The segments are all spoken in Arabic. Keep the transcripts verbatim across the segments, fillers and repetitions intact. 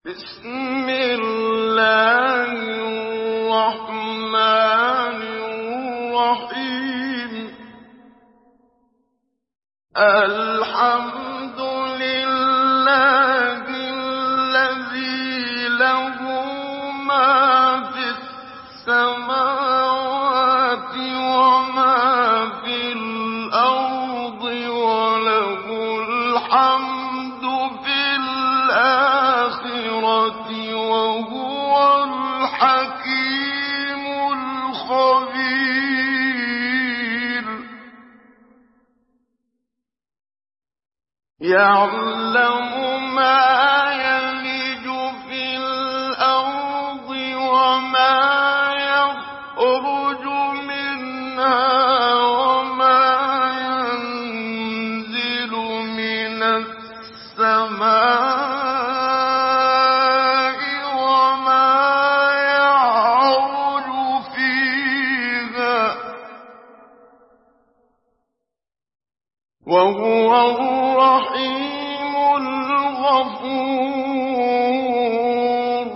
بسم الله الرحمن الرحيم. الحمد لله الذي له ما في السماوات وما في الأرض وله الحمد في الآخرة وهو الحكيم الخبير. يعلم ما يلج في الأرض وما يخرج منها وما ينزل من السماء وما يعرج فيها، وهو الرحيم الغفور.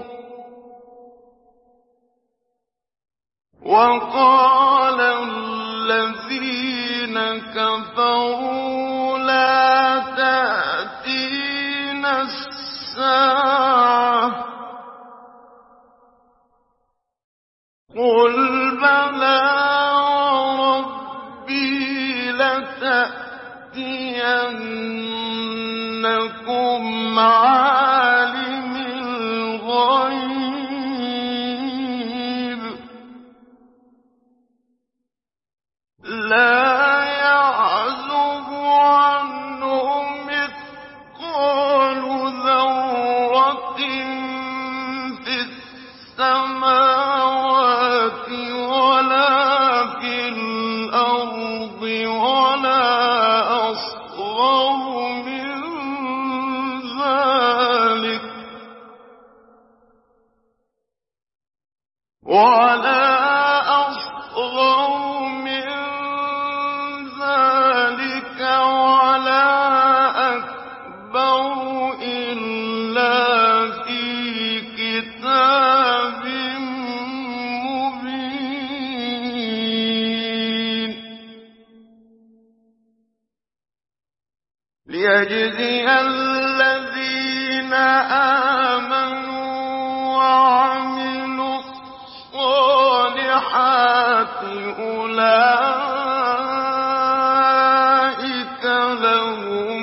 وقال الذين كفروا لا تأتينا الساعة قل بلى وربي لتأتينكم عالم الغيب لا يعزب عنه مثقال ذرة في السماوات ولا في الأرض ولا أصغر من ذلك ولا أصغر من ذلك ولا أكبر إلا في كتاب مبين ليجزي الذين آمنوا وعملوا الصالحات أولئك لهم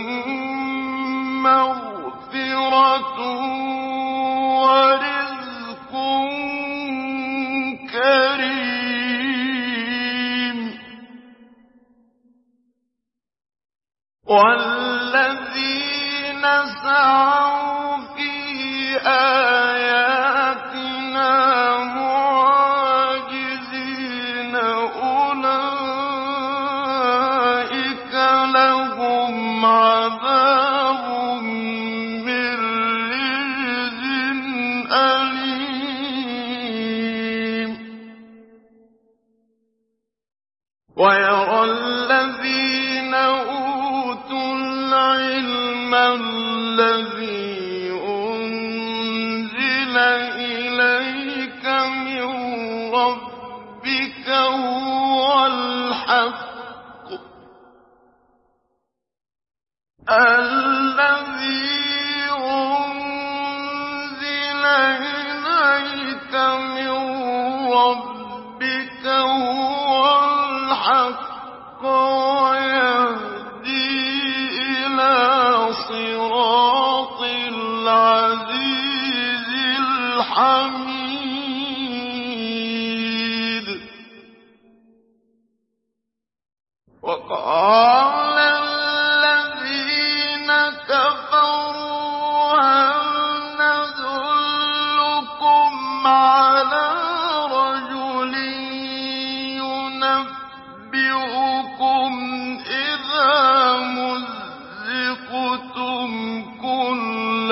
مغفرة ورزق كريم. والذين سعوا في آياتنا معاجزين أولئك لهم عذاب من رجز أليم. ويرى الذين أوتوا العلم الذي أنزل إليك من ربك هو الحق الذي أنزل إليك من ربك هو الحق ويهدي إلى صراط العزيز الحميد. وقال الذين كفروا هل ندلكم على رجل ينبئكم إذا مزقتم كل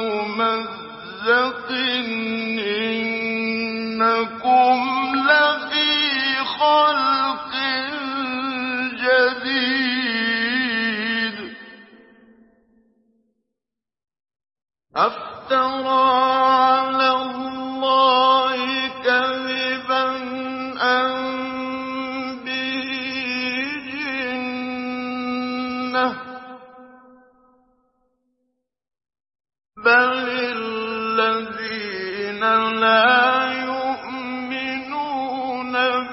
ممزق إنكم لفي خلق جديد. افترى على الله كذبا أم به جنة بل الذين لا يؤمنون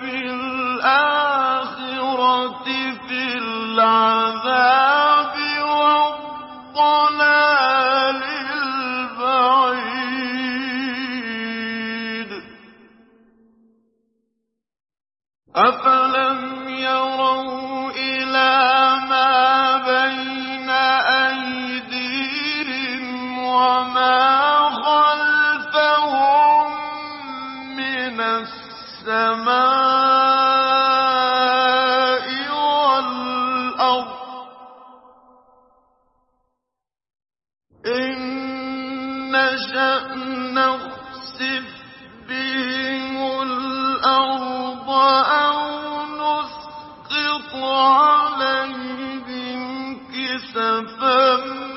بالآخرة في العذاب والضلال البعيد أفلم يروا إلى ما بين أيديهم وما خلفهم من السماء والأرض إن نشأ نخسف بهم الأرض أو نسقط عليهم كسفا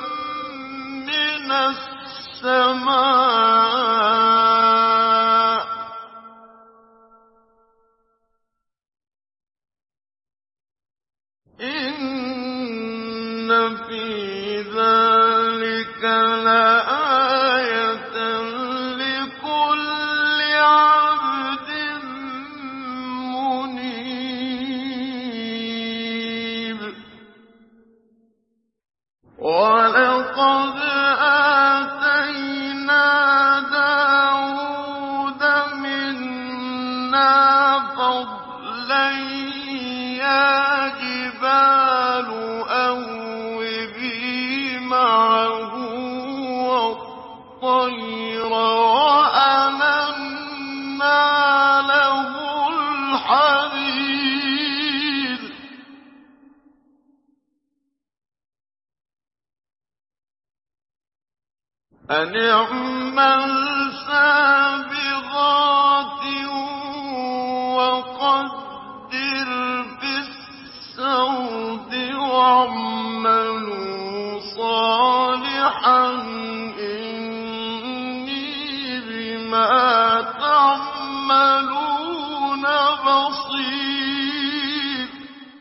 من السماء إن في ذلك لآية لكل عبد منيب ولقد آتينا داود منا فضلا يا جبال أوبي معه والطير وألنا له الحديد أن اعمل سابغات وقدر في السرد واعملوا صالحا إني بما تعملون بصير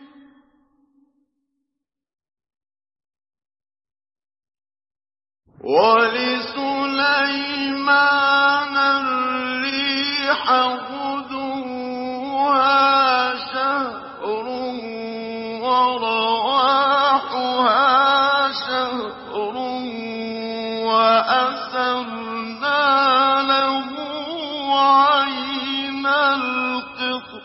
ولسليمان الريح غدوها شهر ورواحها شهر وأسرنا له عين القطر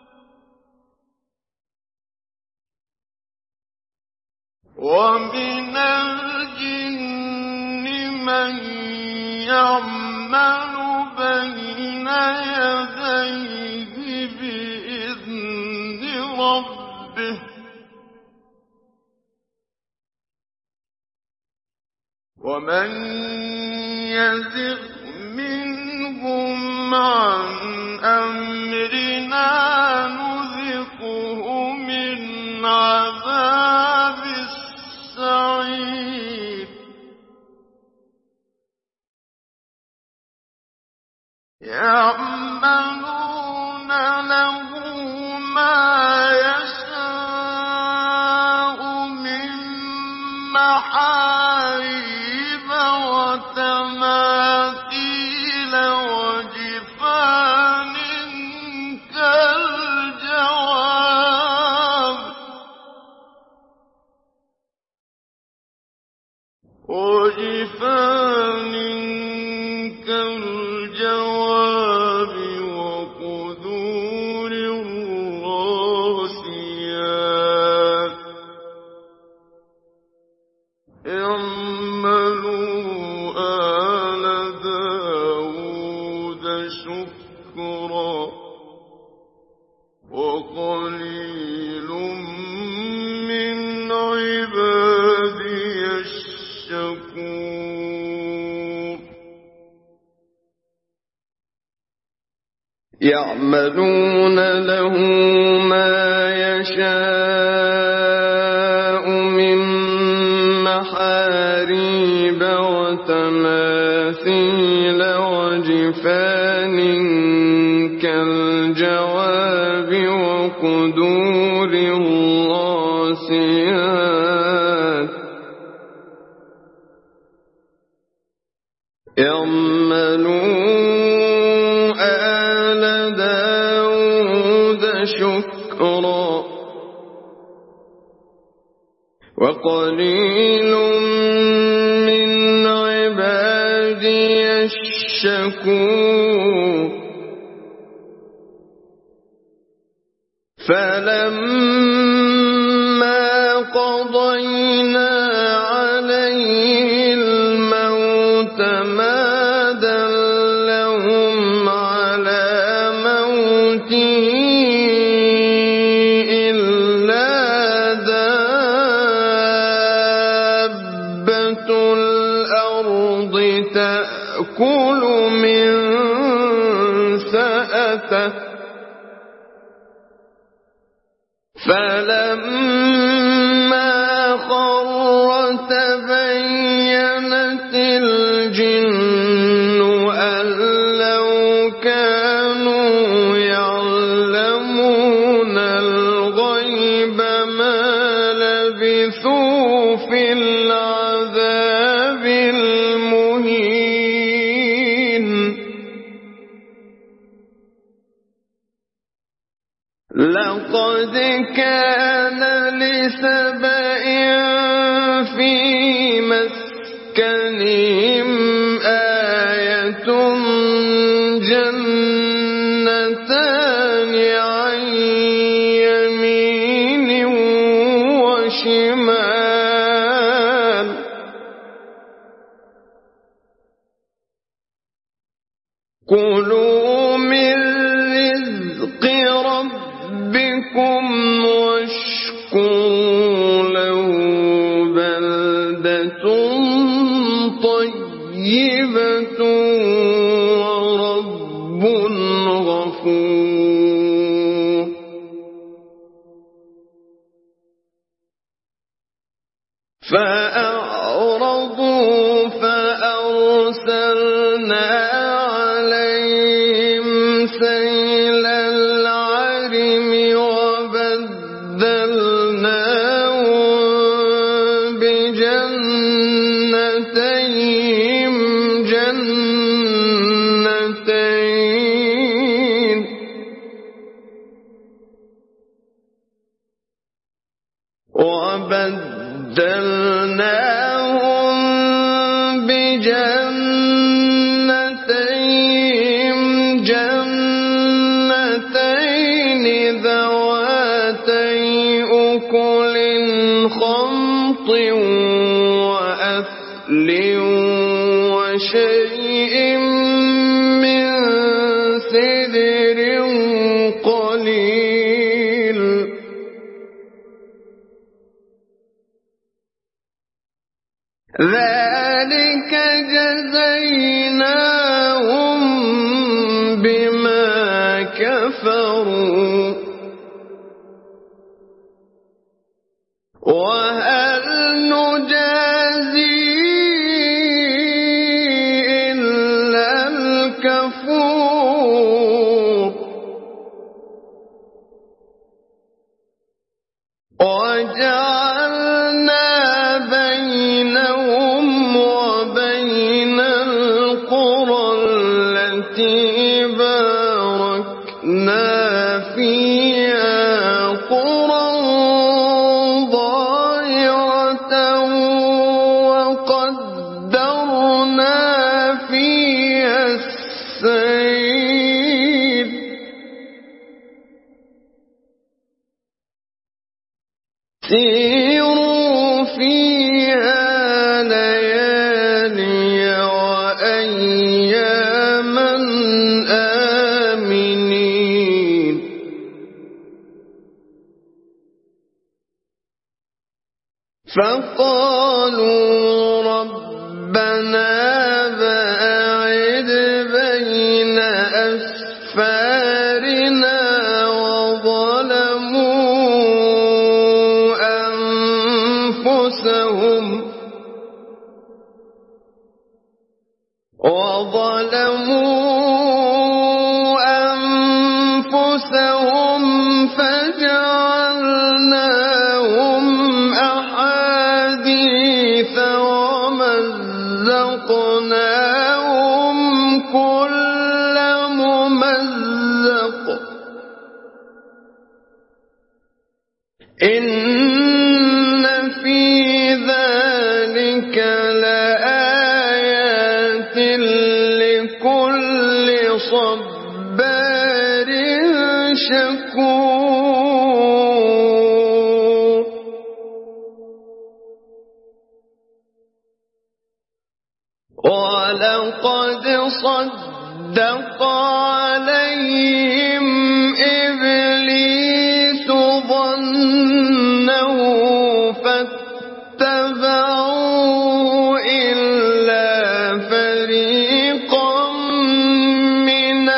ومن الجن من يعمل بين يديه بإذن ربه ومن يزغ منهم عن أمرنا نذقه من عذاب السعير يعملون له ما يشاء من محاريب وتماثيل وجفان كالجواب وجفان كالجواب وقدور الراسيات اعملوا آل داود شكرا وقليل من عبادي الشكور يعملون له ما يشاء من محاريب وتماثيل ثقيل وجفان كالجواب وقدور الراسيات اعملوا آل داود شكرا وقليل من عبادي الشكور فلما قضينا عليه الموت ما دلهم على موته إلا دابة الأرض تأكل من سأته فلما خر تبينت الجن أن لو كانوا يعلمون الغيب ما لبثوا في العذاب المهين لقد كان لسبإ في مسكنهم آية جنتان عن يمين وشمال كلوا من رزق ربكم واشكروا له بلدة طيبة ورب غفور فأعرضوا فأرسلنا عليهم سيل العرم وبدلناهم بجنتيهم جنتين وبدلناهم بجنتيهم جنتين ذواتي أكل خمط وأثل وشيء من سدر قليل ذلك جزيناهم بما كفروا وهل نجازي إلا الكفور وجعلنا بينهم وبين القرى التي باركنا فيها قرى ظاهرة وقدرنا فيها السير سيروا فيها ليالي وأياما آمنين فقالوا ربنا باعد بين أسفارنا وظلموا وظلموا أنفسهم فجعلناهم أحاديث ومزقناهم كل ممزق إن في ذلك لآيات لكل صبار شكور ولقد صدق عليهم إبليس ظنه فاتبعوا إلا فريقا من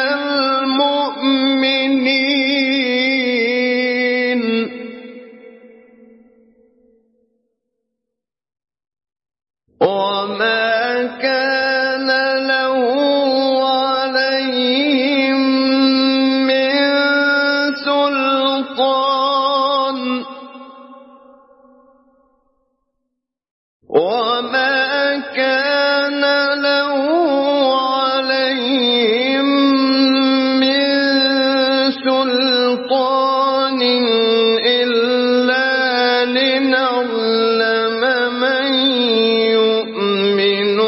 المؤمنين وما كان له عليهم من سلطان وما كان له عليهم من سلطان إلا لنعلم من يؤمن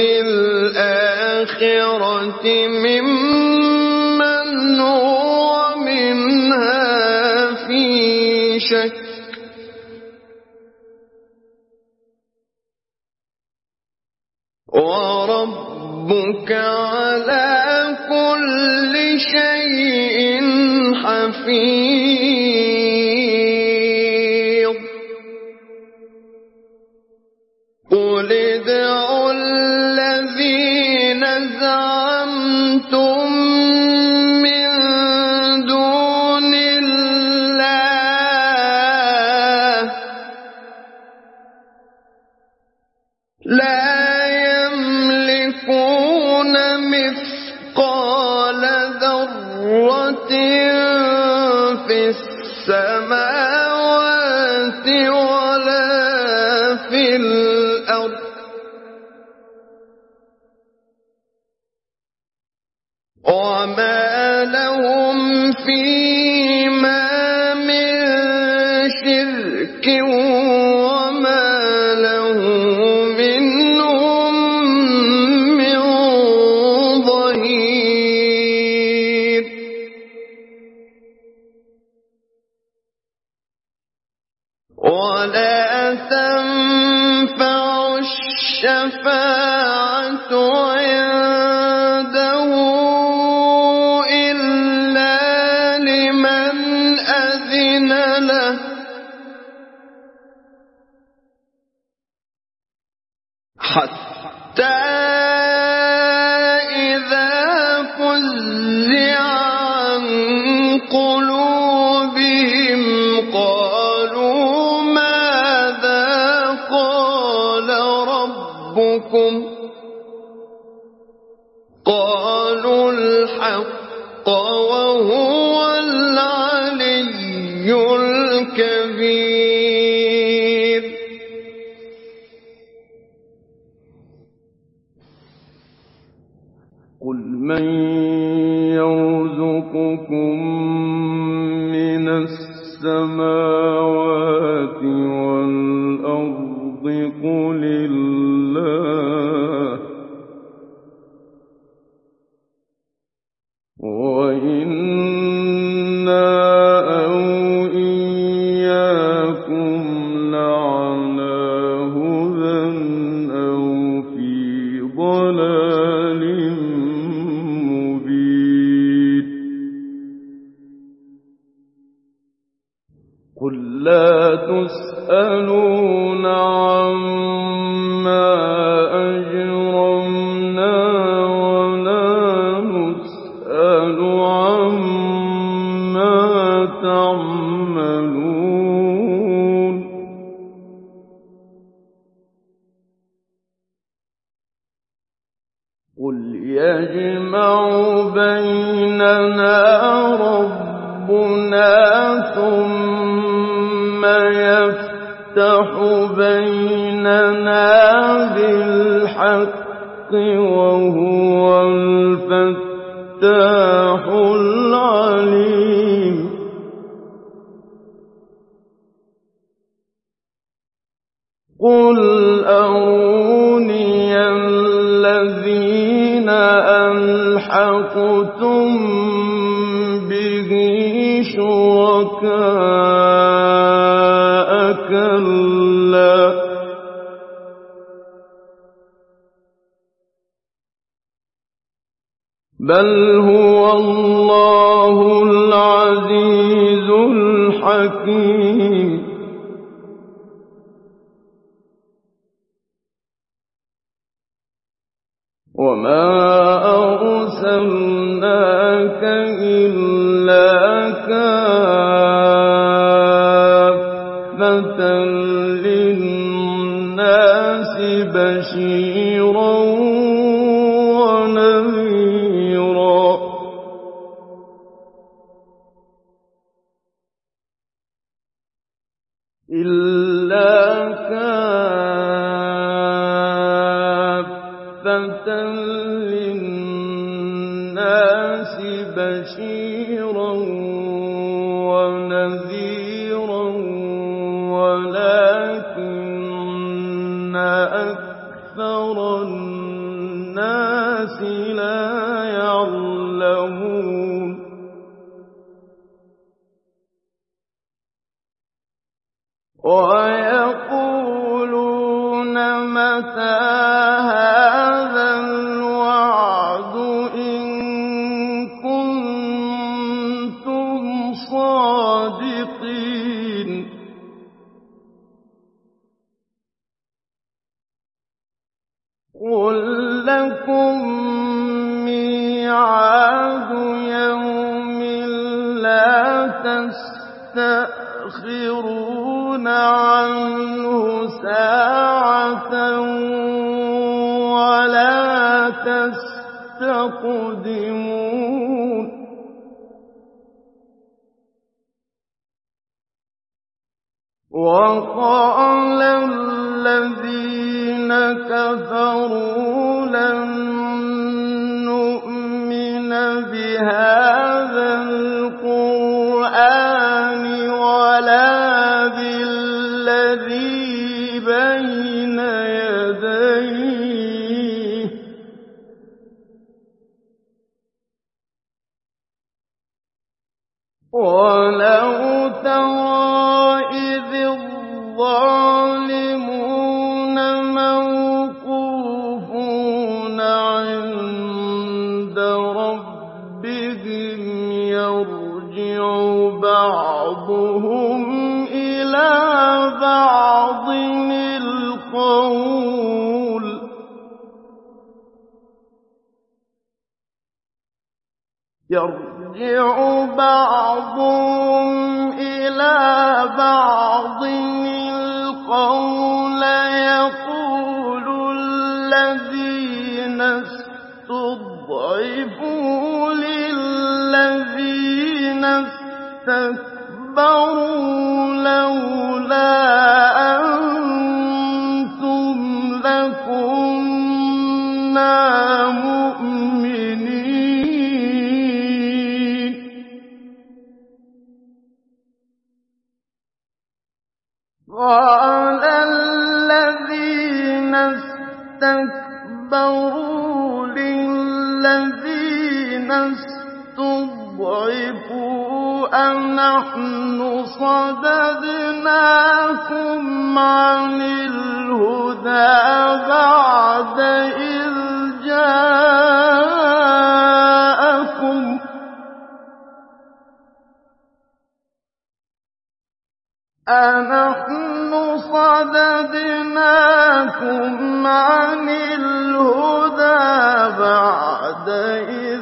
بالآخرة ممن هو منها في شك وربك على كل شيء حفيظ قل ادعوا الذين زعمتم من دون الله لا يملكون مثقال ذرة في السماوات ولا في الأرض وما لهم فيما من شرك وما له منهم من ظهير ولا تنفع الشفاعة عنده إلا لمن أذن له حتى إذا فزع عن قلوبهم قالوا ماذا قال ربكم قالوا الحق وهو العلي الكبير قل من يرزقكم من السماوات والأرض قل الله وإنا أو إياكم لعلى هدى أو في ضلال مبين يَجْمَعُ بَيْنَنَا رَبُّنَا ثُمَّ يَفْتَحُ بَيْنَنَا بِالْحَقِّ وَهُوَ الْفَتَّاحُ الْعَلِيمُ. قُلْ أَرُونِيَ الَّذِينَ أَلْحَقْتُم بِهِ شُرَكَاءَ ۖ كَلَّا بَلْ هُوَ اللَّهُ الْعَزِيزُ الْحَكِيمُ. وَمَا أَرْسَلْنَاكَ إِلَّا كَافَّةً لِّلنَّاسِ بَشِيرًا وَنَذِيرًا. إِلَّا كَافَّةً لِّلنَّاسِ بَشِيرًا وَنَذِيرًا وَلَٰكِنَّ أَكْثَرَ النَّاسِ لَا يَعْلَمُونَ. وَيَقُولُونَ مَتَىٰ هَٰذَا الْوَعْدُ إِن كُنتُمْ صَادِقِينَ. قُل لَّكُم مِّيعَادُ يَوْمٍ لَّا تَسْتَأْخِرُونَ عَنْهُ سَاعَةً وَلَا تَسْتَقْدِمُونَ. وَقَالَ الَّذِينَ كَفَرُوا لَن نُّؤْمِنَ بِهَٰذَا الْقُرْآنِ وَلَا بِالَّذِي بَيْنَ يَدَيْهِ وَلَوْ تَرَىٰ إِذِ الظَّالِمُونَ مَوْقُوفُونَ عِندَ رَبِّهِمْ يَرْجِعُ بَعْضُهُمْ إِلَىٰ بَعْضٍ الْقَوْلَ يَرْجِعُ بَعْضُهُمْ إِلَىٰ بَعْضٍ الْقَوْلَ يَقُولُ الَّذِينَ اسْتُضْعِفُوا لِلَّذِينَ اسْتَكْبَرُوا لَوْلَا أَنتُمْ لَكُنَّا مُؤْمِنِينَ. قَالَ الَّذِينَ اسْتَكْبَرُوا لِلَّذِينَ اسْتُضْعِفُوا أَنَحْنُ صَدَدْنَاكُمْ عَنِ الْهُدَىٰ بَعْدَ إِذْ جَاءَكُمْ أَنَحْنُ صَدَدْنَاكُمْ عَنِ الْهُدَىٰ بَعْدَ إِذْ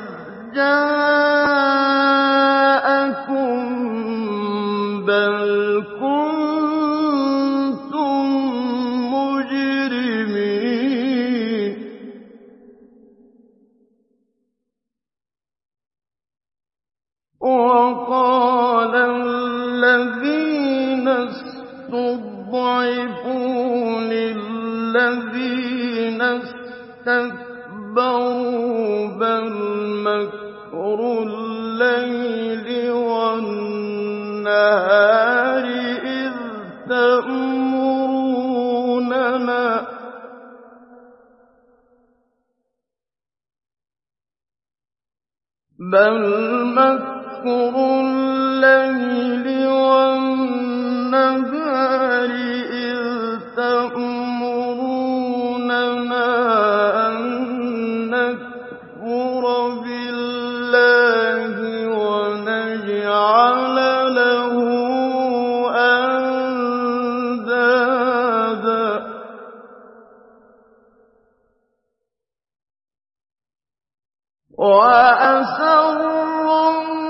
جَاءَكُم بَلْ كُنتُم مُّجْرِمِينَ. وقال الذين استضعفوا للذين اسْتَكْبَرُوا بَلْ مَكْرُ اللَّيْلِ وَالنَّهَارِ إِذْ تَأْمُرُونَنَا بَلْ مَكْرُ اللَّيْلِ وَالنَّهَارِ إِذْ تَأْمُرُونَنَا أَن نَّكْفُرَ بِاللَّهِ وَنَجْعَلَ لَهُ أَندَادًا وَأَسَرُّوا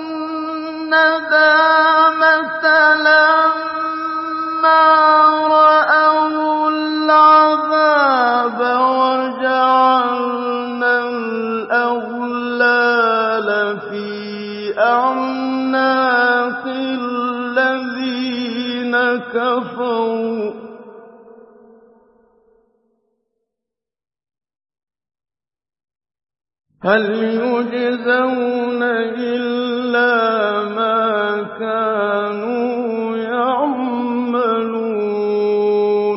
النَّدَامَةَ لَمَّا رَأَوُا الْعَذَابَ وَجَعَلْنَا الْأَغْلَالَ فِي أَعْنَاقِ الَّذِينَ كَفَرُوا هَلْ يُجْزَوْنَ إِلَّا مَا كَانُوا يَعْمَلُونَ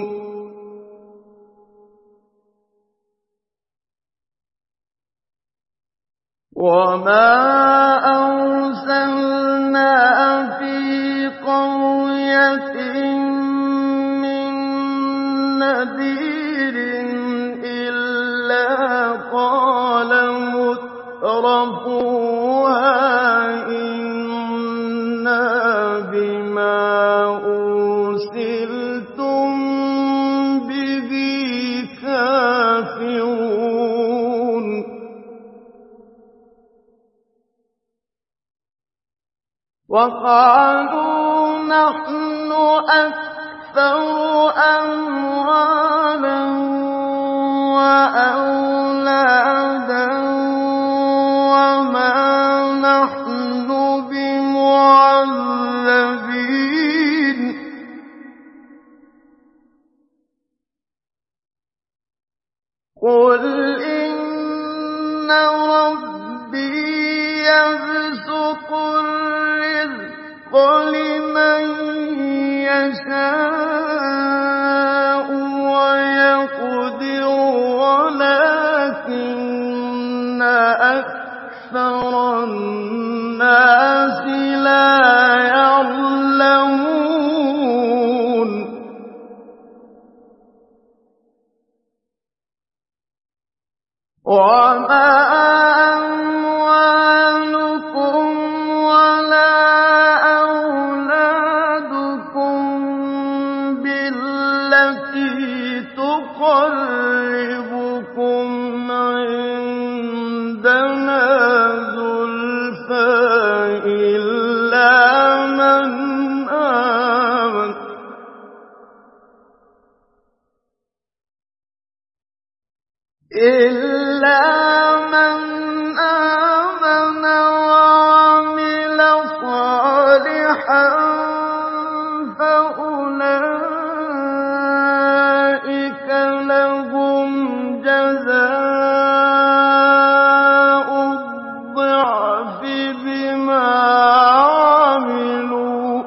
وَمَا أَرْسَلْنَا فِي قَرْيَةٍ مِّن نَّذِيرٍ إِلَّا قَالَ مُتْرَفُوهَا إِنَّا بِمَا أُرْسِلْتُم بِهِ كَافِرُونَ وَقَالُوا نَحْنُ أَكْثَرُ أَمْوَالًا وَأَوْلَادًا وَمَا نَحْنُ بِمُعَذَّبِينَ قُلْ إِنَّ رَبِّي يَبْسُطُ الرِّزْقَ لِمَن يَشَاءُ وَيَقْدِرُ وَلَٰكِنَّ أَكْثَرَ النَّاسِ لَا يَعْلَمُونَ وَمَا أَمْوَالُكُمْ وَلَا أَوْلَادُكُم بِالَّتِي تُقَرِّبُكُمْ عِندَنَا زُلْفَىٰ إِلَّا مَنْ آمَنَ إِلَّا مَنْ آمَنَ وَعَمِلَ صَالِحًا فَأُولَٰئِكَ لَهُمْ جَزَاءُ الضِّعْفِ بِمَا عَمِلُوا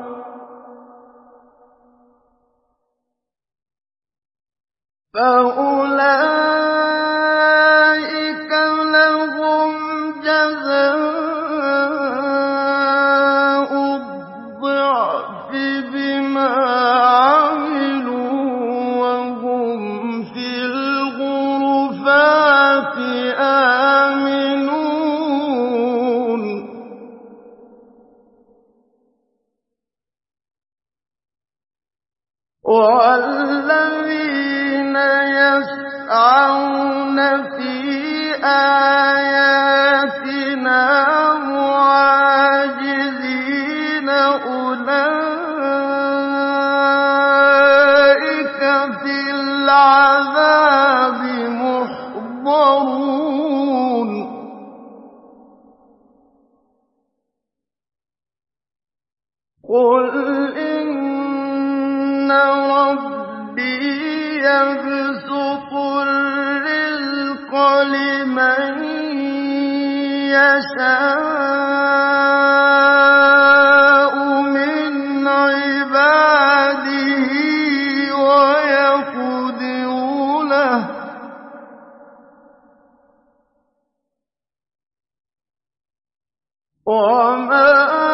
فَأُولَٰئِكَ لَهُمْ جَزَاءُ الضِّعْفِ بِمَا عَمِلُوا وَهُمْ فِي الْغُرُفَاتِ آمِنُونَ وَالَّذِينَ يَسْعَوْنَ فِي آيَاتِنَا مُعَاجِزِينَ أُولَٰئِكَ فِي الْعَذَابِ مُحْضَرُونَ قُلْ إِنَّ رَبِّي يَبْسُطُ الرِّزْقَ لِمَن يَشَاءُ مِنْ عِبَادِهِ وَيَقْدِرُ لَهُ ۚ وَمَا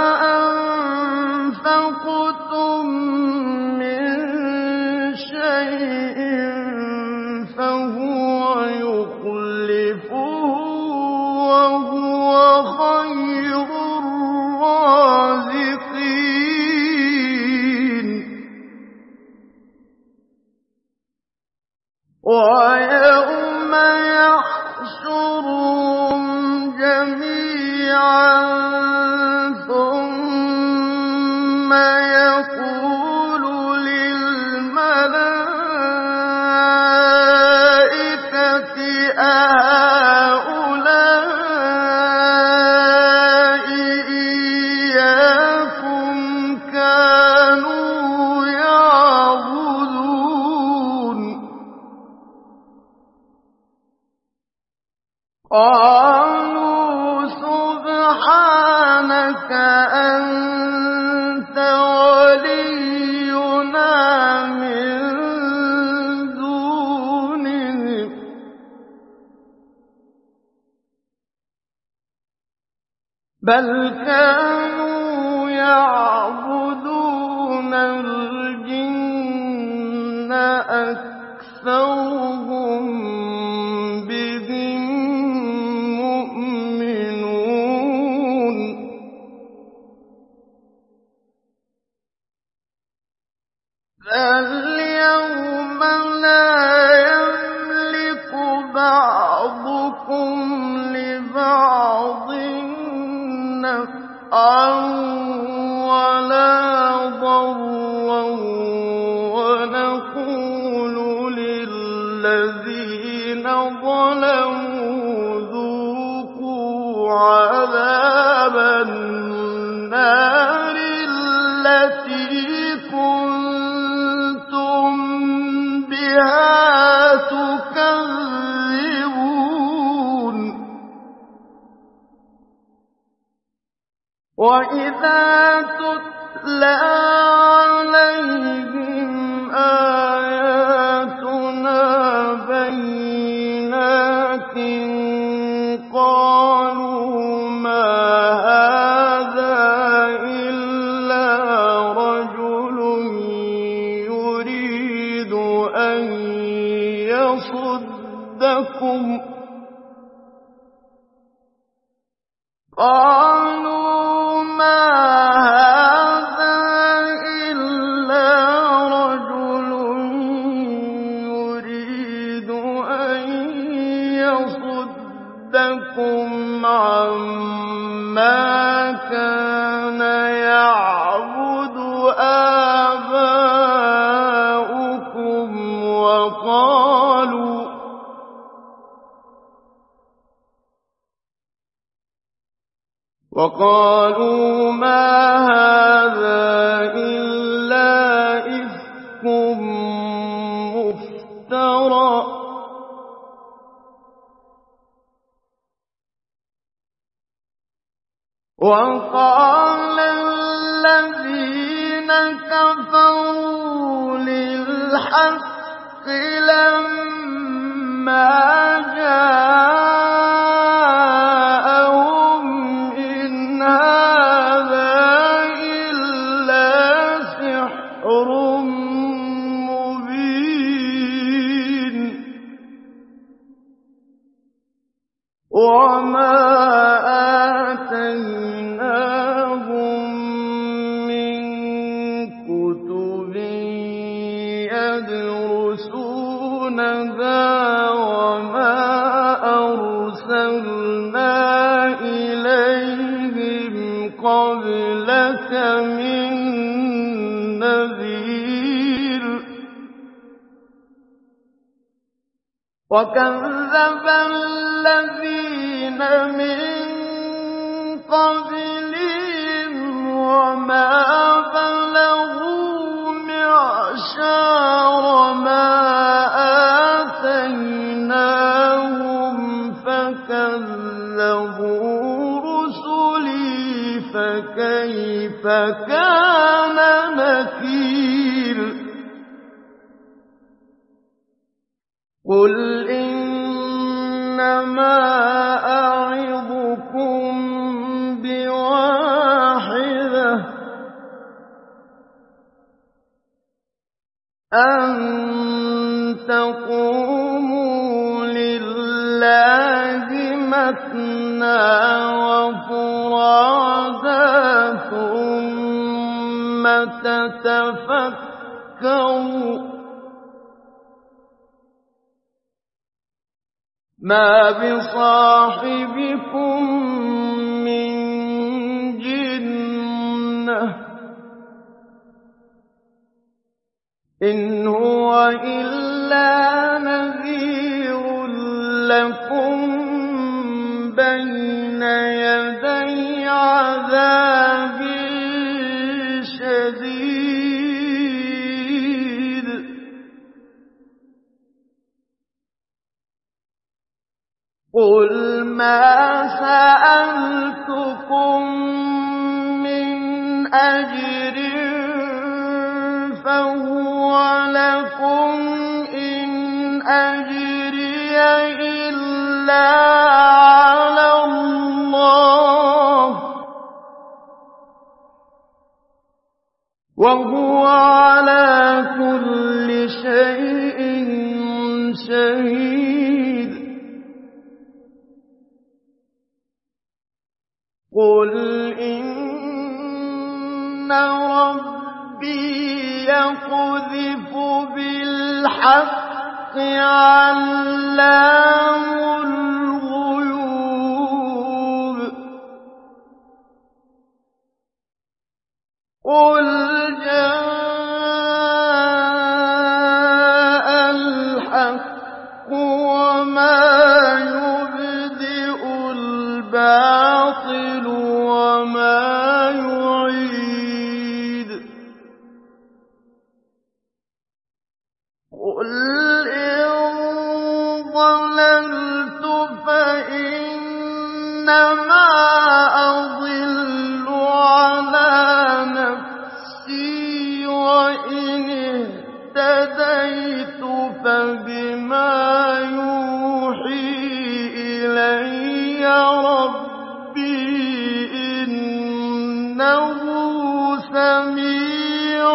أَنفَقْتُم مِّن شَيْءٍ فَهُوَ يُخْلِفُهُ ۖ وَهُوَ خَيْرُ الرَّازِقِينَ وَيَوْمَ يَحْشُرُهُمْ جَمِيعًا ثُمَّ يَقُولُ لِلْمَلَائِكَةِ أَهَٰؤُلَاءِ إِيَّاكُمْ كَانُوا يَعْبُدُونَ قَالُوا سُبْحَانَكَ أَنتَ وَلِيُّنَا مِن دُونِهِم ۖ بَلْ كَانُوا يَعْبُدُونَ الْجِنَّ أَكْثَرُهُم بِهِم مُّؤْمِنُونَ فَالْيَوْمَ لَا يَمْلِكُ بَعْضُكُمْ لِبَعْضٍ نَّفْعًا وَلَا ضَرًّا وَنَقُولُ لِلَّذِينَ ظَلَمُوا ذُوقُوا عَذَابَ النَّارِ الَّتِي كُنتُم بِهَا تُكَذِّبُونَ وَإِذَا تُتْلَىٰ عَلَيْهِمْ آيَاتُنَا بَيِّنَاتٍ قَالُوا مَا هَٰذَا إِلَّا رَجُلٌ يُرِيدُ أَن يَصُدَّكُمْ قَالُوا مَا هَٰذَا إِلَّا رَجُلٌ يُرِيدُ أَن يَصُدَّكُمْ عَمَّا كَانَ يَعْبُدُ آبَاؤُكُمْ وَقَالُوا وَقَالُوا مَا هَٰذَا إِلَّا إِفْكٌ مُّفْتَرًى ۚ وَقَالَ الَّذِينَ كَفَرُوا لِلْحَقِّ لَمَّا جَاءَهُمْ إِنْ هَٰذَا إِلَّا سِحْرٌ مُّبِينٌ وَمَا آتَيْنَاهُم مِّن كُتُبٍ يَدْرُسُونَهَا وَمَا أَرْسَلْنَا إِلَيْهِمْ قَبْلَكَ مِن نَّذِيرٍ وَكَذَّبَ الَّذِينَ مِن قَبْلِهِمْ وَمَا كَذَّبُوا رُسُلِي فَكَيْفَ كَانَ نَكِيرِ قُلْ إِنَّمَا أَعِظُكُم بِوَاحِدَةٍ أَن تَقُومُوا لِلَّهِ مَثْنَىٰ وَفُرَادَىٰ ثُمَّ تَتَفَكَّرُوا مَا بِصَاحِبِكُم مِّن جِنَّةٍ إِنْ هُوَ إِلَّا نَذِيرٌ لَّكُم بَيْنَ يَدَيْ عَذَابٍ شَدِيدٍ قُلْ مَا سَأَلْتُكُم مِّنْ أَجْرٍ فَهُوَ لَكُمْ إِنْ أَجْرِيَ إِلَّا عَلَى اللَّهِ وَهُوَ عَلَىٰ كُلِّ شَيْءٍ شَهِيدٌ قُلْ إِنَّ رَبِّي يَقْذِفُ بِالْحَقِّ عَلَّامُ الْغُيُوبِ قُلْ جَاءَ الْحَقُّ وَمَا يُبْدِئُ الْبَاطِلُ وَمَا يُعِيدُ قُلْ إِن ضَلَلْتُ فَإِنَّمَا أَضِلُّ عَلَىٰ نَفْسِي وَإِنِ اهْتَدَيْتُ فَبِمَا يُوحِي إِلَيَّ رَبِّي إِنَّهُ سَمِيعٌ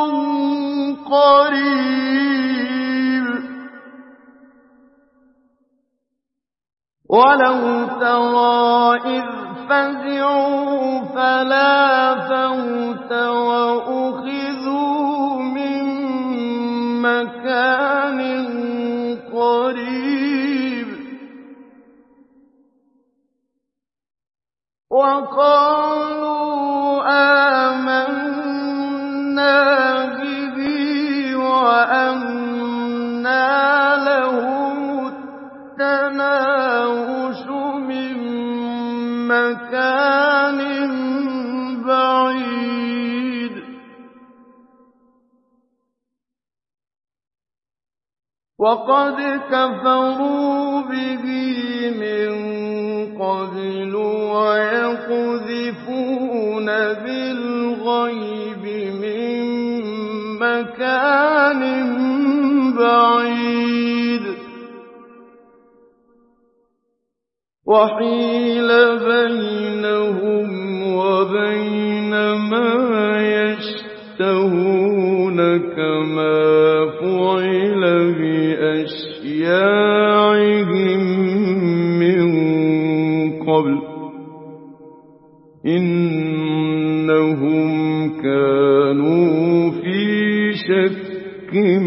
قَرِيبٌ وَلَوْ تَرَىٰ إِذْ فَزِعُوا فَلَا فَوْتَ وَأُخِذُوا مِن مَّكَانٍ قَرِيبٍ وَقَالُوا آمَنَّا بِهِ وَأَنَّىٰ لَهُمُ التَّنَاوُشُ مِن مَّكَانٍ بَعِيدٍ وَقَدْ كَفَرُوا بِهِ مِن قَبْلُ وَيَقْذِفُونَ بِالْغَيْبِ مِن مَّكَانٍ بَعِيدٍ وَحِيلَ بَيْنَهُمْ وَبَيْنَ مَا يَشْتَهُونَ كَمَا فُعِلَ بِأَشْيَاعِهِم مِّن قَبْلُ إِنَّهُمْ كَانُوا فِي شَكٍّ